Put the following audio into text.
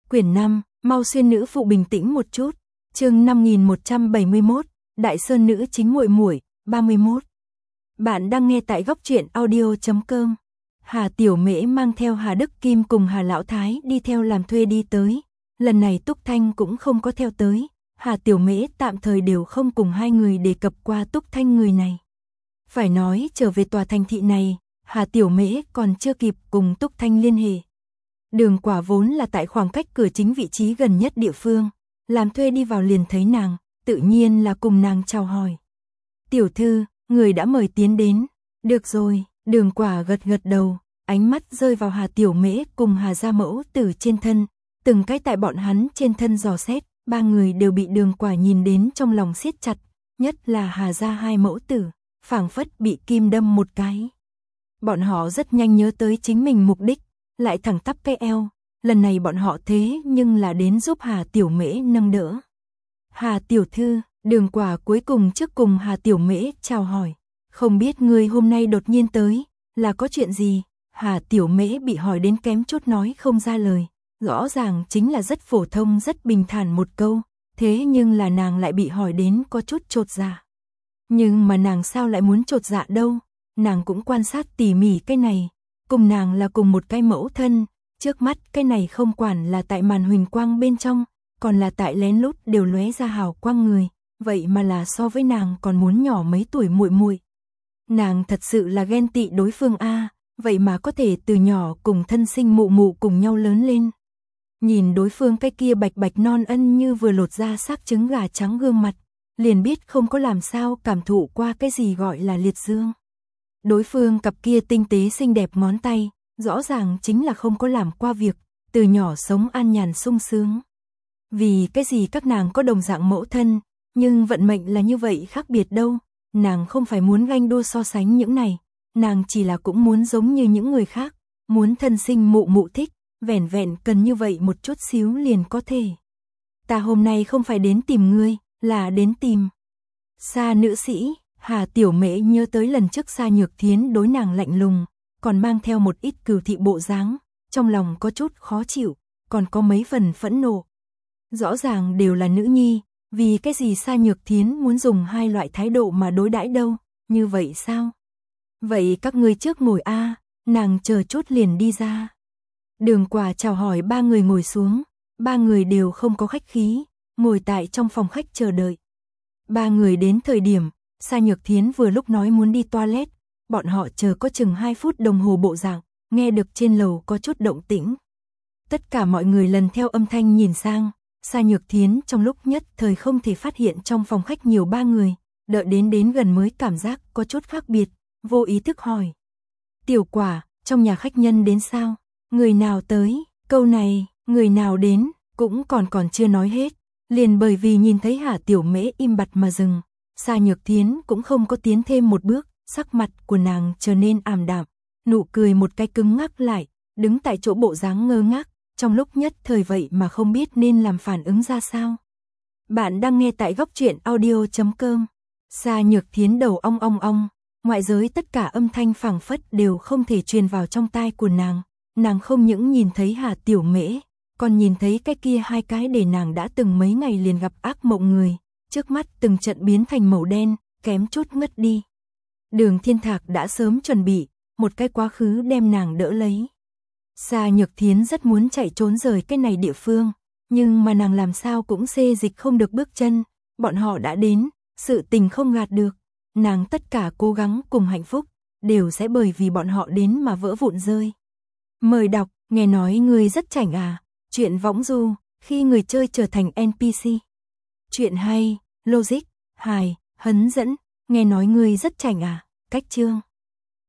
Quyển 5, mau xuyên nữ phụ bình tĩnh một chút. Chương 5171, Đại Sơn nữ chính muội muội, 31. Bạn đang nghe tại góc truyện audio.com. Hà Tiểu Mễ mang theo Hà Đức Kim cùng Hà Lão Thái đi theo làm thuê đi tới. Lần này Túc Thanh cũng không có theo tới. Hà Tiểu Mễ tạm thời đều không cùng hai người đề cập qua Túc Thanh người này. Phải nói trở về tòa thành thị này, Hà Tiểu Mễ còn chưa kịp cùng Túc Thanh liên hệ. Đường Quả vốn là tại khoảng cách cửa chính vị trí gần nhất địa phương, làm thuê đi vào liền thấy nàng, tự nhiên là cùng nàng chào hỏi. Tiểu thư, người đã mời tiến đến. Được rồi, Đường Quả gật gật đầu, ánh mắt rơi vào Hà Tiểu Mễ cùng Hà gia mẫu tử trên thân, từng cái tại bọn hắn trên thân dò xét, ba người đều bị Đường Quả nhìn đến trong lòng siết chặt, nhất là Hà gia hai mẫu tử, phảng phất bị kim đâm một cái. Bọn họ rất nhanh nhớ tới chính mình mục đích, lại thẳng tắp cái eo, lần này bọn họ thế nhưng là đến giúp Hà Tiểu Mễ nâng đỡ. Hà tiểu thư, Đường Quả cuối cùng trước cùng Hà Tiểu Mễ chào hỏi, không biết người hôm nay đột nhiên tới, là có chuyện gì? Hà Tiểu Mễ bị hỏi đến kém chút nói không ra lời, rõ ràng chính là rất phổ thông rất bình thản một câu, thế nhưng là nàng lại bị hỏi đến có chút chột dạ. Nhưng mà nàng sao lại muốn chột dạ đâu, nàng cũng quan sát tỉ mỉ cái này. Cùng nàng là cùng một cái mẫu thân, trước mắt cái này không quản là tại màn huỳnh quang bên trong, còn là tại lén lút đều lóe ra hào quang người, vậy mà là so với nàng còn muốn nhỏ mấy tuổi muội muội. Nàng thật sự là ghen tị đối phương a, vậy mà có thể từ nhỏ cùng thân sinh mụ mụ cùng nhau lớn lên. Nhìn đối phương cái kia bạch bạch non ân như vừa lột ra xác trứng gà trắng gương mặt, liền biết không có làm sao cảm thụ qua cái gì gọi là liệt dương. Đối phương cặp kia tinh tế xinh đẹp ngón tay, rõ ràng chính là không có làm qua việc, từ nhỏ sống an nhàn sung sướng. Vì cái gì các nàng có đồng dạng mẫu thân, nhưng vận mệnh là như vậy khác biệt đâu, nàng không phải muốn ganh đua so sánh những này, nàng chỉ là cũng muốn giống như những người khác, muốn thân sinh mụ mụ thích, vẻn vẹn cần như vậy một chút xíu liền có thể. Ta hôm nay không phải đến tìm ngươi, là đến tìm Sa nữ sĩ. Hà Tiểu Mễ nhớ tới lần trước Sa Nhược Thiến đối nàng lạnh lùng, còn mang theo một ít cừu thị bộ dáng, trong lòng có chút khó chịu, còn có mấy phần phẫn nộ. Rõ ràng đều là nữ nhi, vì cái gì Sa Nhược Thiến muốn dùng hai loại thái độ mà đối đãi đâu, như vậy sao? Vậy các ngươi trước ngồi a, nàng chờ chút liền đi ra. Đường Quả chào hỏi ba người ngồi xuống, ba người đều không có khách khí, ngồi tại trong phòng khách chờ đợi. Ba người đến thời điểm, Sa Nhược Thiến vừa lúc nói muốn đi toilet, bọn họ chờ có chừng 2 phút đồng hồ bộ dạng, nghe được trên lầu có chút động tĩnh. Tất cả mọi người lần theo âm thanh nhìn sang, Sa Nhược Thiến trong lúc nhất thời không thể phát hiện trong phòng khách nhiều ba người, đợi đến gần mới cảm giác có chút khác biệt, vô ý thức hỏi. Tiểu Quả, trong nhà khách nhân đến sao? Người nào tới? Câu này, người nào đến, cũng còn chưa nói hết, liền bởi vì nhìn thấy Hà Tiểu Mễ im bặt mà dừng. Sa Nhược Thiến cũng không có tiến thêm một bước, sắc mặt của nàng trở nên ảm đạm, nụ cười một cái cứng ngắc lại, đứng tại chỗ bộ dáng ngơ ngác, trong lúc nhất thời vậy mà không biết nên làm phản ứng ra sao. Bạn đang nghe tại góc truyện audio.com. Sa Nhược Thiến đầu ong ong ong, ngoại giới tất cả âm thanh phảng phất đều không thể truyền vào trong tai của nàng không những nhìn thấy Hà Tiểu Mễ, còn nhìn thấy cái kia hai cái để nàng đã từng mấy ngày liền gặp ác mộng người. Trước mắt từng trận biến thành màu đen, kém chút ngất đi. Đường Thiên Thạc đã sớm chuẩn bị, một cái quá khứ đem nàng đỡ lấy. Sa Nhược Thiến rất muốn chạy trốn rời cái này địa phương, nhưng mà nàng làm sao cũng xê dịch không được bước chân, bọn họ đã đến, sự tình không gạt được. Nàng tất cả cố gắng cùng hạnh phúc, đều sẽ bởi vì bọn họ đến mà vỡ vụn rơi. Mời đọc, nghe nói người rất chảnh à, chuyện võng du, khi người chơi trở thành NPC. Chuyện hay, logic, hài, hấn dẫn, nghe nói ngươi rất chảnh à, cách chương.